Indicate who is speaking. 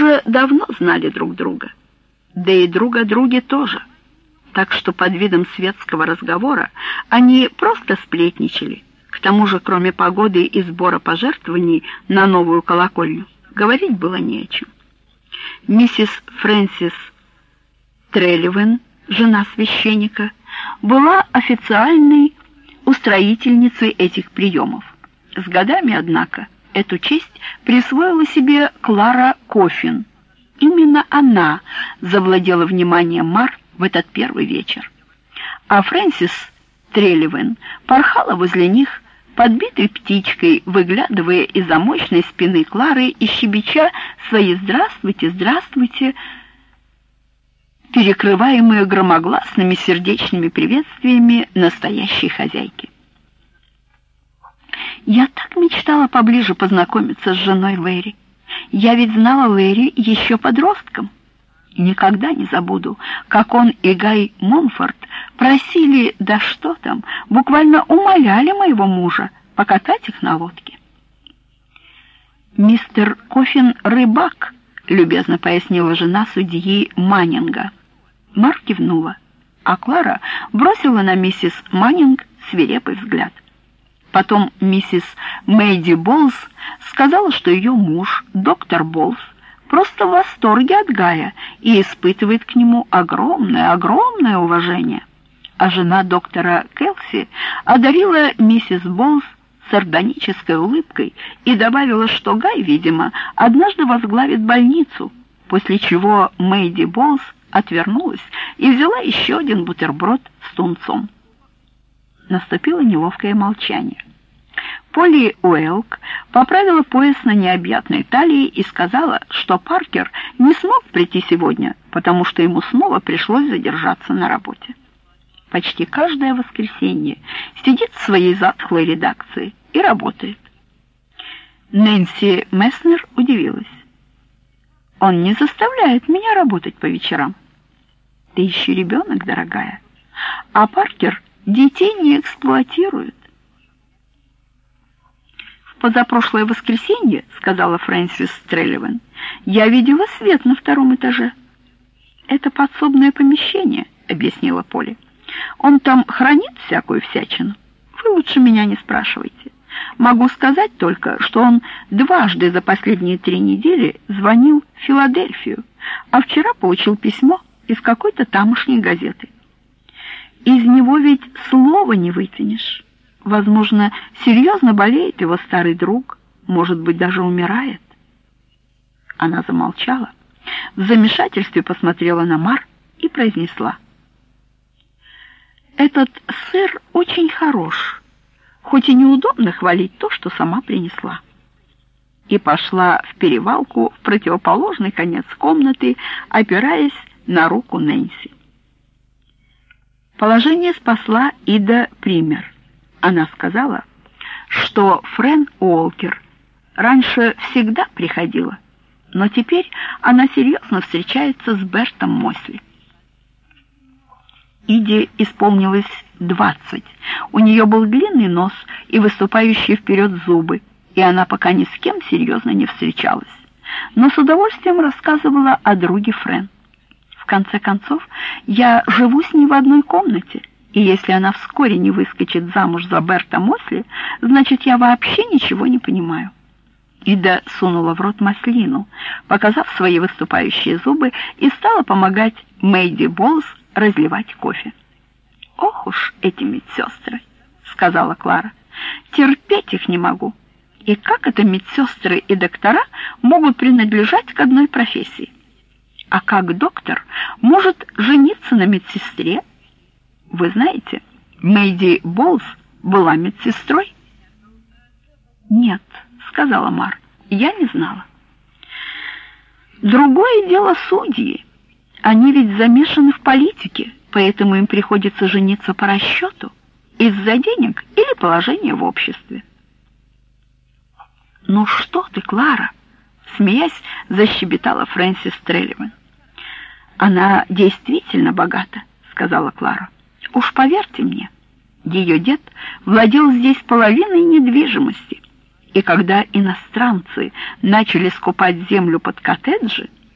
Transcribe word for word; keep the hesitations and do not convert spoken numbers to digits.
Speaker 1: уже давно знали друг друга, да и друг о друге тоже, так что под видом светского разговора они просто сплетничали. К тому же, кроме погоды и сбора пожертвований на новую колокольню, говорить было не о чем. Миссис Фрэнсис Трелливен, жена священника, была официальной устроительницей этих приемов. С годами, однако, эту честь присвоила себе Клара Коффин. Именно она завладела вниманием Мар в этот первый вечер. А Фрэнсис Трелливен порхала возле них, подбитой птичкой, выглядывая из-за мощной спины Клары и щебеча свои «здравствуйте, здравствуйте», перекрываемые громогласными сердечными приветствиями настоящей хозяйки. «Я так мечтала поближе познакомиться с женой Лэри. Я ведь знала Лэри еще подростком. Никогда не забуду, как он и Гай Монфорт просили, да что там, буквально умоляли моего мужа покатать их на лодке». «Мистер Коффин рыбак», — любезно пояснила жена судьи Маннинга. Мар кивнула, а Клара бросила на миссис Маннинг свирепый взгляд. Потом миссис Мэйди Болс сказала, что ее муж, доктор Болс, просто в восторге от Гая и испытывает к нему огромное, огромное уважение. А жена доктора Келси одарила миссис Болс сардонической улыбкой и добавила, что Гай, видимо, однажды возглавит больницу, после чего Мэйди Болс отвернулась и взяла еще один бутерброд с тунцом. Наступило неловкое молчание. Полли Уэлк поправила пояс на необъятной талии и сказала, что Паркер не смог прийти сегодня, потому что ему снова пришлось задержаться на работе. Почти каждое воскресенье сидит в своей затхлой редакции и работает. Нэнси Месснер удивилась. «Он не заставляет меня работать по вечерам». «Ты еще ребенок, дорогая, а Паркер детей не эксплуатирует». «В позапрошлое воскресенье, — сказала Фрэнсис Трелливен, — я видела свет на втором этаже». «Это подсобное помещение, — объяснила Полли. Он там хранит всякую всячину. Вы лучше меня не спрашивайте. Могу сказать только, что он дважды за последние три недели звонил в Филадельфию, а вчера получил письмо из какой-то тамошней газеты. Из него ведь слова не вытянешь. Возможно, серьезно болеет его старый друг, может быть, даже умирает». Она замолчала, в замешательстве посмотрела на Мар и произнесла: «Этот сыр очень хорош, хоть и неудобно хвалить то, что сама принесла». И пошла в перевалку в противоположный конец комнаты, опираясь на руку Нэнси. Положение спасла Ида Пример. Она сказала, что Фрэн Уолкер раньше всегда приходила, но теперь она серьезно встречается с Бертом Мосли. Иде исполнилось двадцать. У нее был длинный нос и выступающие вперед зубы, и она пока ни с кем серьезно не встречалась, но с удовольствием рассказывала о друге Фрэн. «В конце концов, я живу с ней в одной комнате, и если она вскоре не выскочит замуж за Берта Мосли, значит, я вообще ничего не понимаю». Ида сунула в рот маслину, показав свои выступающие зубы, и стала помогать Мэйди Болс разливать кофе. «Ох уж эти медсестры!» — сказала Клара. «Терпеть их не могу. И как это медсестры и доктора могут принадлежать к одной профессии? А как доктор может жениться на медсестре? Вы знаете, Мэйди Болс была медсестрой?» «Нет», — сказала Мар, — «я не знала». «Другое дело судьи. Они ведь замешаны в политике, поэтому им приходится жениться по расчету, из-за денег или положения в обществе». «Ну что ты, Клара?» — смеясь, защебетала Фрэнсис Трелливен. «Она действительно богата», — сказала Клара. «Уж поверьте мне, ее дед владел здесь половиной недвижимости, И когда иностранцы начали скупать землю под коттеджи,